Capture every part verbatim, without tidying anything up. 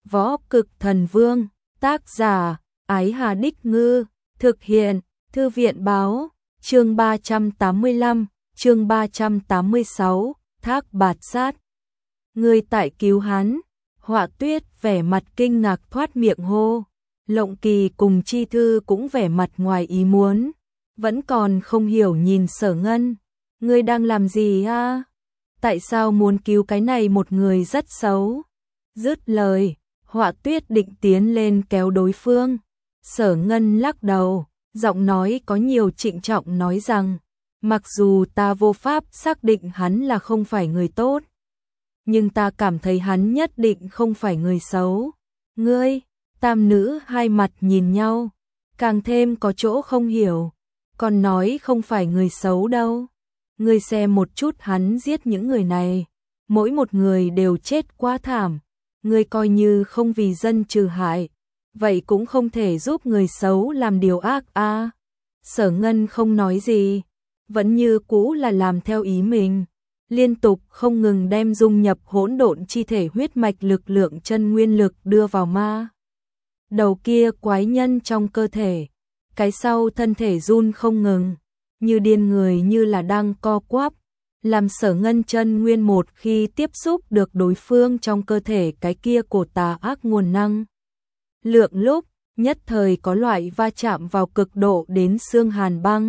Võ Cực Thần Vương, tác giả, Ái Hà Đích Ngư, thực hiện, Thư viện Báo, chương ba trăm tám mươi lăm, chương ba trăm tám mươi sáu, Thác Bạt Sát. Người tại cứu hắn, Họa Tuyết vẻ mặt kinh ngạc thoát miệng hô. Lộng Kỳ cùng Chi Thư cũng vẻ mặt ngoài ý muốn, vẫn còn không hiểu nhìn Sở Ngân. Ngươi đang làm gì a? Tại sao muốn cứu cái này một người rất xấu? Dứt lời, Họa Tuyết định tiến lên kéo đối phương. Sở Ngân lắc đầu, giọng nói có nhiều trịnh trọng nói rằng, mặc dù ta vô pháp xác định hắn là không phải người tốt, nhưng ta cảm thấy hắn nhất định không phải người xấu. Ngươi, tam nữ hai mặt nhìn nhau, càng thêm có chỗ không hiểu, còn nói không phải người xấu đâu. Ngươi xem một chút hắn giết những người này, mỗi một người đều chết quá thảm. Ngươi coi như không vì dân trừ hại, vậy cũng không thể giúp người xấu làm điều ác a. À. Sở Ngân không nói gì, vẫn như cũ là làm theo ý mình, liên tục không ngừng đem dung nhập hỗn độn chi thể huyết mạch lực lượng chân nguyên lực đưa vào ma đầu kia quái nhân trong cơ thể. Cái sau thân thể run không ngừng, như điên người như là đang co quắp, làm Sở Ngân chân nguyên một khi tiếp xúc được đối phương trong cơ thể cái kia của tà ác nguồn năng lượng lúc, nhất thời có loại va chạm vào cực độ đến xương hàn băng.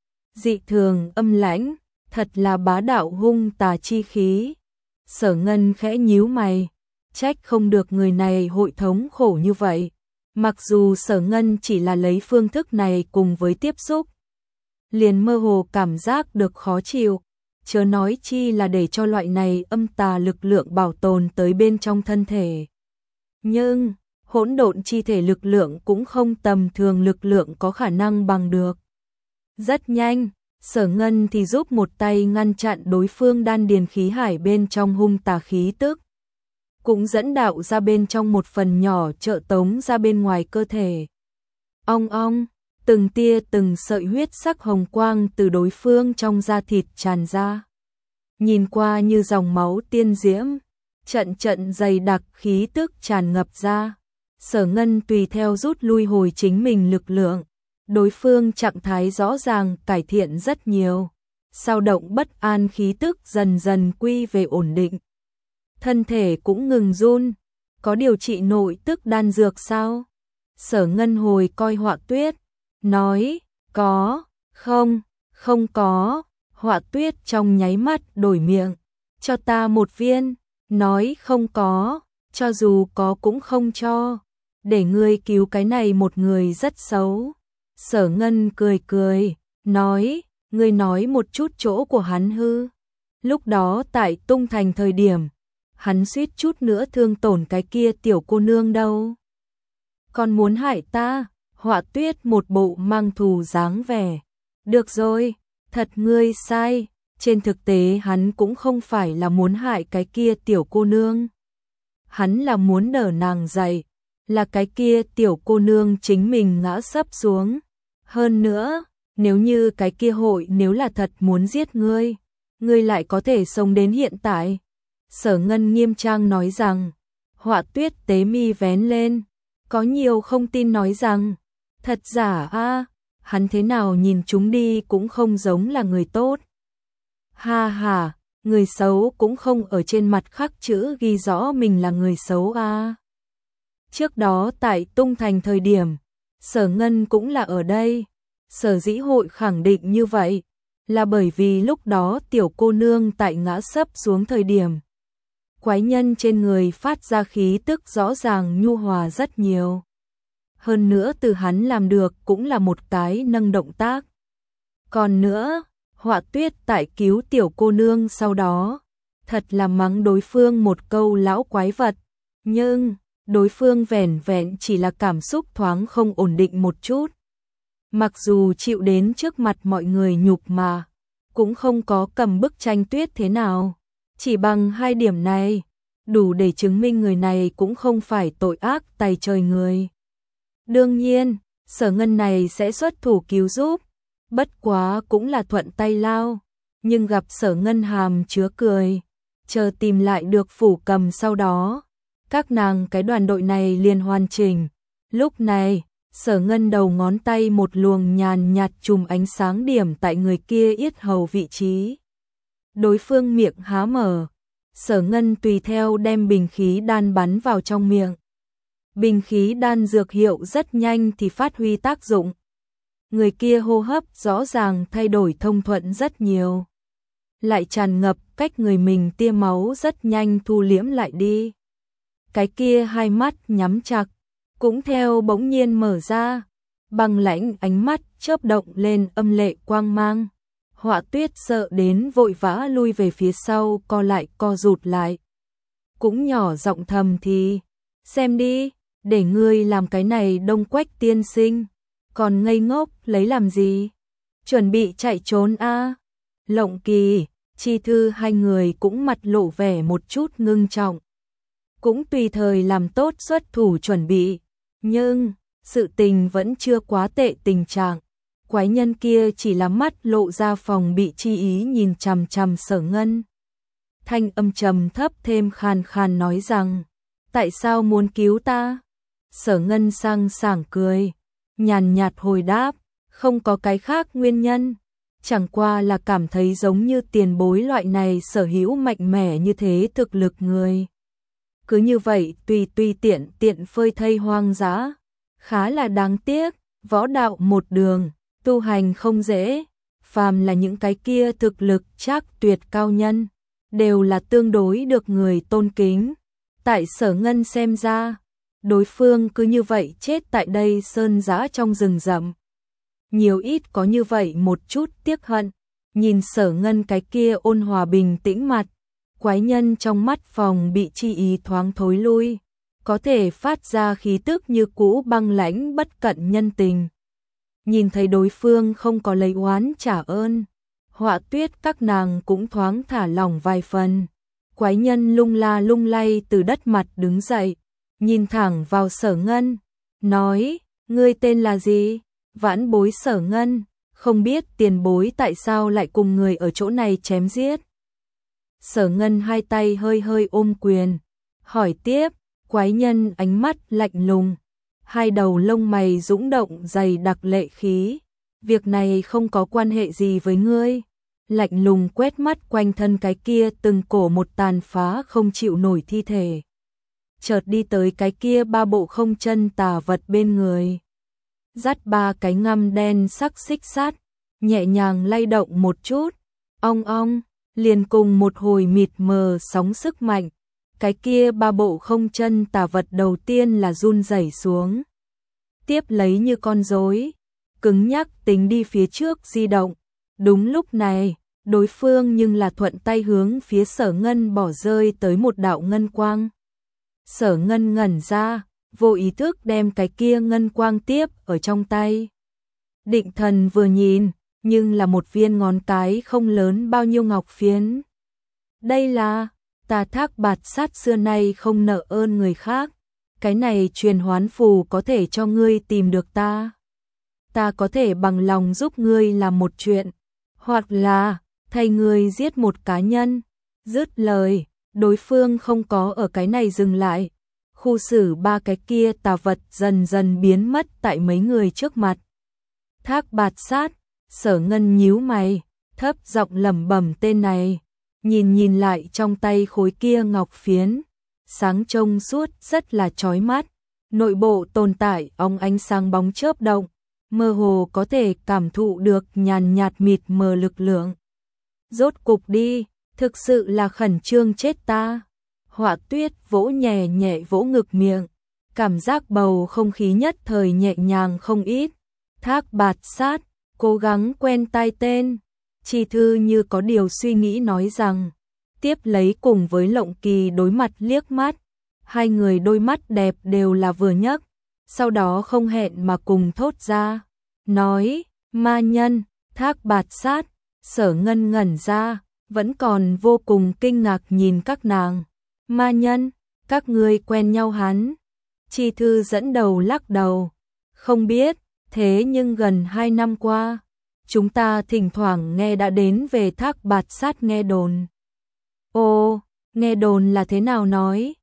Dị thường âm lãnh, thật là bá đạo hung tà chi khí. Sở Ngân khẽ nhíu mày, trách không được người này hội thống khổ như vậy. Mặc dù Sở Ngân chỉ là lấy phương thức này cùng với tiếp xúc, liền mơ hồ cảm giác được khó chịu, chớ nói chi là để cho loại này âm tà lực lượng bảo tồn tới bên trong thân thể. Nhưng, hỗn độn chi thể lực lượng cũng không tầm thường lực lượng có khả năng bằng được. Rất nhanh, Sở Ngân thì giúp một tay ngăn chặn đối phương đan điền khí hải bên trong hung tà khí tức, cũng dẫn đạo ra bên trong một phần nhỏ trợ tống ra bên ngoài cơ thể. Ong ong, từng tia từng sợi huyết sắc hồng quang từ đối phương trong da thịt tràn ra. Nhìn qua như dòng máu tiên diễm, trận trận dày đặc khí tức tràn ngập ra. Sở Ngân tùy theo rút lui hồi chính mình lực lượng, đối phương trạng thái rõ ràng cải thiện rất nhiều. Sao động bất an khí tức dần dần quy về ổn định. Thân thể cũng ngừng run, có điều trị nội tức đan dược sao? Sở Ngân hồi coi Họa Tuyết, nói, có, không, không có. Họa Tuyết trong nháy mắt đổi miệng, cho ta một viên, nói không có, cho dù có cũng không cho, để ngươi cứu cái này một người rất xấu. Sở Ngân cười cười, nói, ngươi nói một chút chỗ của hắn hư. Lúc đó tại Tung Thành thời điểm, hắn suýt chút nữa thương tổn cái kia tiểu cô nương đâu. Còn muốn hại ta? Họa Tuyết một bộ mang thù dáng vẻ. Được rồi, thật ngươi sai, trên thực tế hắn cũng không phải là muốn hại cái kia tiểu cô nương. Hắn là muốn đỡ nàng dậy, là cái kia tiểu cô nương chính mình ngã sấp xuống. Hơn nữa, nếu như cái kia hội nếu là thật muốn giết ngươi, ngươi lại có thể sống đến hiện tại. Sở Ngân nghiêm trang nói rằng. Họa Tuyết tế mi vén lên, có nhiều không tin nói rằng, thật giả a, hắn thế nào nhìn chúng đi cũng không giống là người tốt. Ha ha, người xấu cũng không ở trên mặt khắc chữ ghi rõ mình là người xấu a. Trước đó tại Tung Thành thời điểm, Sở Ngân cũng là ở đây. Sở dĩ hội khẳng định như vậy, là bởi vì lúc đó tiểu cô nương tại ngã sấp xuống thời điểm, quái nhân trên người phát ra khí tức rõ ràng nhu hòa rất nhiều. Hơn nữa từ hắn làm được cũng là một cái nâng động tác. Còn nữa, Họa Tuyết tại cứu tiểu cô nương sau đó, thật là mắng đối phương một câu lão quái vật. Nhưng, đối phương vẻn vẹn chỉ là cảm xúc thoáng không ổn định một chút. Mặc dù chịu đến trước mặt mọi người nhục mà, cũng không có cầm bức tranh tuyết thế nào. Chỉ bằng hai điểm này, đủ để chứng minh người này cũng không phải tội ác tày trời người. Đương nhiên, Sở Ngân này sẽ xuất thủ cứu giúp, bất quá cũng là thuận tay lao, nhưng gặp Sở Ngân hàm chứa cười, chờ tìm lại được phủ cầm sau đó, các nàng cái đoàn đội này liền hoàn chỉnh. Lúc này, Sở Ngân đầu ngón tay một luồng nhàn nhạt chùm ánh sáng điểm tại người kia yết hầu vị trí. Đối phương miệng há mở, Sở Ngân tùy theo đem bình khí đan bắn vào trong miệng. Bình khí đan dược hiệu rất nhanh thì phát huy tác dụng. Người kia hô hấp rõ ràng thay đổi thông thuận rất nhiều. Lại tràn ngập cách người mình tia máu rất nhanh thu liễm lại đi. Cái kia hai mắt nhắm chặt, cũng theo bỗng nhiên mở ra, băng lãnh ánh mắt chớp động lên âm lệ quang mang. Họa Tuyết sợ đến vội vã lui về phía sau, co lại co rụt lại. Cũng nhỏ giọng thầm thì, xem đi, để ngươi làm cái này Đông Quách tiên sinh, còn ngây ngốc lấy làm gì? Chuẩn bị chạy trốn a? À? Lộng Kỳ, Chi Thư hai người cũng mặt lộ vẻ một chút ngưng trọng. Cũng tùy thời làm tốt xuất thủ chuẩn bị, nhưng sự tình vẫn chưa quá tệ tình trạng. Quái nhân kia chỉ là mắt lộ ra phòng bị chi ý nhìn chằm chằm Sở Ngân. Thanh âm trầm thấp thêm khàn khàn nói rằng, tại sao muốn cứu ta? Sở Ngân sang sảng cười, nhàn nhạt hồi đáp, không có cái khác nguyên nhân. Chẳng qua là cảm thấy giống như tiền bối loại này sở hữu mạnh mẽ như thế thực lực người. Cứ như vậy tùy tùy tiện tiện phơi thây hoang dã, khá là đáng tiếc, võ đạo một đường, tu hành không dễ, phàm là những cái kia thực lực chắc tuyệt cao nhân, đều là tương đối được người tôn kính. Tại Sở Ngân xem ra, đối phương cứ như vậy chết tại đây sơn dã trong rừng rậm. Nhiều ít có như vậy một chút tiếc hận, nhìn Sở Ngân cái kia ôn hòa bình tĩnh mặt, quái nhân trong mắt phòng bị chi ý thoáng thối lui, có thể phát ra khí tức như cũ băng lãnh bất cận nhân tình. Nhìn thấy đối phương không có lấy oán trả ơn, Họa Tuyết các nàng cũng thoáng thả lỏng vài phần. Quái nhân lung la lung lay từ đất mặt đứng dậy, nhìn thẳng vào Sở Ngân, nói, ngươi tên là gì? Vãn bối Sở Ngân, không biết tiền bối tại sao lại cùng người ở chỗ này chém giết. Sở Ngân hai tay hơi hơi ôm quyền, hỏi tiếp, quái nhân ánh mắt lạnh lùng, hai đầu lông mày dũng động dày đặc lệ khí, việc này không có quan hệ gì với ngươi. Lạnh lùng quét mắt quanh thân cái kia từng cổ một tàn phá không chịu nổi thi thể. Chợt đi tới cái kia ba bộ không chân tà vật bên người. Dắt ba cái ngăm đen sắc xích sắt, nhẹ nhàng lay động một chút, ong ong, liền cùng một hồi mịt mờ sóng sức mạnh. Cái kia ba bộ không chân tà vật đầu tiên là run rẩy xuống. Tiếp lấy như con rối, cứng nhắc tính đi phía trước di động. Đúng lúc này, đối phương nhưng là thuận tay hướng phía Sở Ngân bỏ rơi tới một đạo ngân quang. Sở Ngân ngẩn ra, vô ý thức đem cái kia ngân quang tiếp ở trong tay. Định thần vừa nhìn, nhưng là một viên ngón cái không lớn bao nhiêu ngọc phiến. Đây là, ta Thác Bạt Sát xưa nay không nợ ơn người khác, cái này truyền hoán phù có thể cho ngươi tìm được ta. Ta có thể bằng lòng giúp ngươi làm một chuyện, hoặc là thay ngươi giết một cá nhân. Dứt lời, đối phương không có ở cái này dừng lại, khu xử ba cái kia tà vật dần dần biến mất tại mấy người trước mặt. Thác Bạt Sát, Sở Ngân nhíu mày, thấp giọng lẩm bẩm tên này, nhìn nhìn lại trong tay khối kia ngọc phiến, sáng trông suốt rất là chói mắt, nội bộ tồn tại óng ánh sáng bóng chớp động, mơ hồ có thể cảm thụ được nhàn nhạt mịt mờ lực lượng. Rốt cục đi, thực sự là khẩn trương chết ta. Họa Tuyết vỗ nhẹ nhẹ vỗ ngực miệng, cảm giác bầu không khí nhất thời nhẹ nhàng không ít. Thác Bạt Sát, cố gắng quen tai tên. Chi Thư như có điều suy nghĩ nói rằng, tiếp lấy cùng với Lộng Kỳ đối mặt liếc mắt. Hai người đôi mắt đẹp đều là vừa nhấc, sau đó không hẹn mà cùng thốt ra, nói, ma nhân. Thác Bạt Sát, Sở Ngân ngẩn ra, vẫn còn vô cùng kinh ngạc nhìn các nàng. Ma nhân, các ngươi quen nhau hắn? Chi Thư dẫn đầu lắc đầu, không biết, thế nhưng gần hai năm qua, chúng ta thỉnh thoảng nghe đã đến về Thác Bạt Sát nghe đồn. Ồ, nghe đồn là thế nào nói?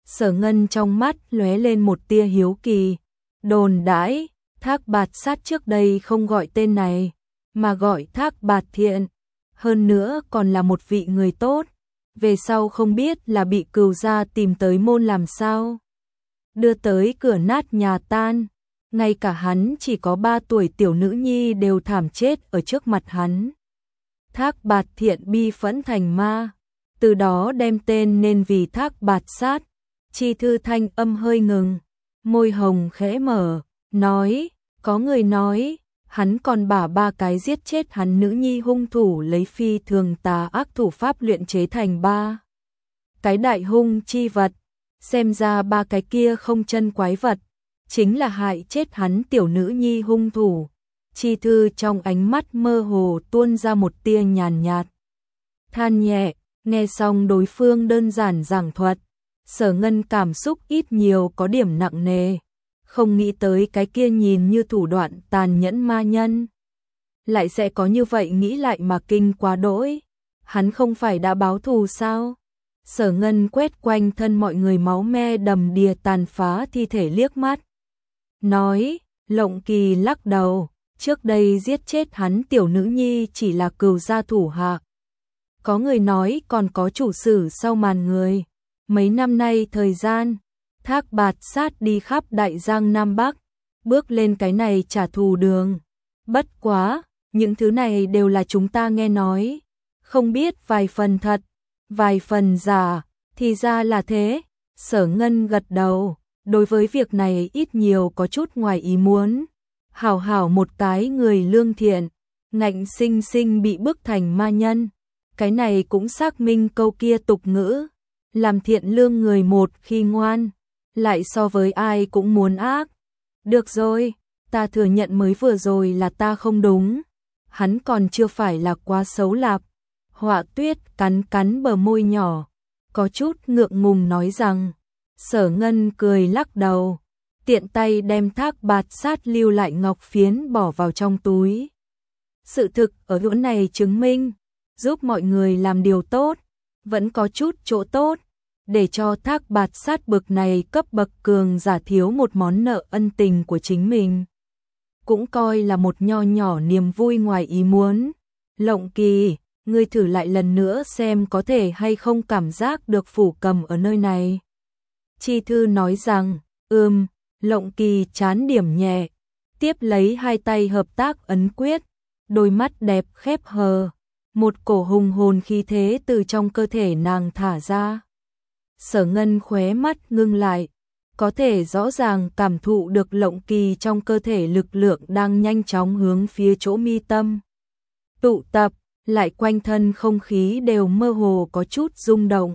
Sở Ngân trong mắt lóe lên một tia hiếu kỳ. Đồn đãi, Thác Bạt Sát trước đây không gọi tên này, mà gọi Thác Bạt Thiện. Hơn nữa còn là một vị người tốt. Về sau không biết là bị Cừu gia tìm tới môn làm sao. Đưa tới cửa nát nhà tan. Ngay cả hắn chỉ có ba tuổi tiểu nữ nhi đều thảm chết ở trước mặt hắn. Thác Bạt Thiện bi phẫn thành ma. Từ đó đem tên nên vì Thác Bạt Sát. Chi Thư thanh âm hơi ngừng. Môi hồng khẽ mở. Nói, có người nói, hắn còn bả ba cái giết chết hắn nữ nhi hung thủ lấy phi thường tà ác thủ pháp luyện chế thành ba cái đại hung chi vật. Xem ra ba cái kia không chân quái vật, chính là hại chết hắn tiểu nữ nhi hung thủ. Chi Thư trong ánh mắt mơ hồ tuôn ra một tia nhàn nhạt. Than nhẹ, nghe xong đối phương đơn giản giảng thuật. Sở Ngân cảm xúc ít nhiều có điểm nặng nề. Không nghĩ tới cái kia nhìn như thủ đoạn tàn nhẫn ma nhân lại sẽ có như vậy, nghĩ lại mà kinh quá đỗi. Hắn không phải đã báo thù sao? Sở Ngân quét quanh thân mọi người máu me đầm đìa tàn phá thi thể liếc mắt. Nói, Lộng Kỳ lắc đầu, trước đây giết chết hắn tiểu nữ nhi chỉ là Cừu gia thủ hạ. Có người nói còn có chủ sử sau màn người. Mấy năm nay thời gian, Thác Bạt Sát đi khắp Đại Giang Nam Bắc, bước lên cái này trả thù đường. Bất quá, những thứ này đều là chúng ta nghe nói, không biết vài phần thật, vài phần giả, thì ra là thế. Sở Ngân gật đầu, đối với việc này ít nhiều có chút ngoài ý muốn. Hảo hảo một cái người lương thiện, ngạnh sinh sinh bị bức thành ma nhân. Cái này cũng xác minh câu kia tục ngữ, làm thiện lương người một khi ngoan, lại so với ai cũng muốn ác. Được rồi, ta thừa nhận mới vừa rồi là ta không đúng. Hắn còn chưa phải là quá xấu lạp. Họa Tuyết cắn cắn bờ môi nhỏ, có chút ngượng ngùng nói rằng. Sở Ngân cười lắc đầu, tiện tay đem Thác Bạt Sát lưu lại ngọc phiến bỏ vào trong túi. Sự thực ở chỗ này chứng minh, giúp mọi người làm điều tốt, vẫn có chút chỗ tốt, để cho Thác Bạt Sát bực này cấp bậc cường giả thiếu một món nợ ân tình của chính mình. Cũng coi là một nho nhỏ niềm vui ngoài ý muốn. Lộng Kỳ, ngươi thử lại lần nữa xem có thể hay không cảm giác được Phủ Cầm ở nơi này. Chi Thư nói rằng, ừm, Lộng Kỳ chán điểm nhẹ, tiếp lấy hai tay hợp tác ấn quyết, đôi mắt đẹp khép hờ, một cổ hùng hồn khí thế từ trong cơ thể nàng thả ra. Sở Ngân khóe mắt ngưng lại, có thể rõ ràng cảm thụ được Lộng Kỳ trong cơ thể lực lượng đang nhanh chóng hướng phía chỗ mi tâm tụ tập, lại quanh thân không khí đều mơ hồ có chút rung động.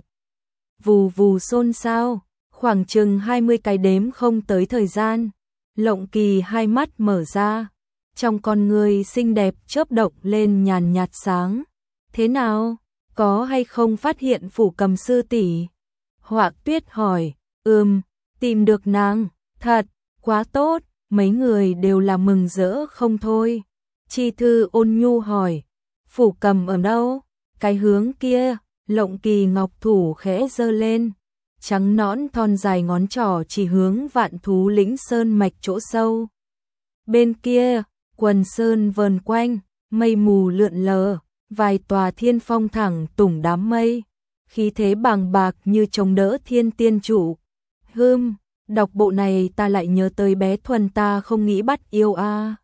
Vù vù xôn xao, khoảng chừng hai mươi cái đếm không tới thời gian, Lộng Kỳ hai mắt mở ra, trong con người xinh đẹp chớp động lên nhàn nhạt sáng. Thế nào, có hay không phát hiện Phủ Cầm sư tỷ? Họa Tuyết hỏi. Ừm, tìm được nàng, thật, quá tốt, mấy người đều là mừng rỡ không thôi. Chi Thư ôn nhu hỏi, Phủ Cầm ở đâu? Cái hướng kia. Lộng Kỳ ngọc thủ khẽ giơ lên, trắng nõn thon dài ngón trỏ chỉ hướng Vạn Thú Lĩnh sơn mạch chỗ sâu. Bên kia, quần sơn vờn quanh, mây mù lượn lờ, vài tòa thiên phong thẳng tủng đám mây, khí thế bàng bạc như chống đỡ thiên tiên trụ. Hừm, đọc bộ này ta lại nhớ tới bé Thuần ta không nghĩ bắt yêu a. À.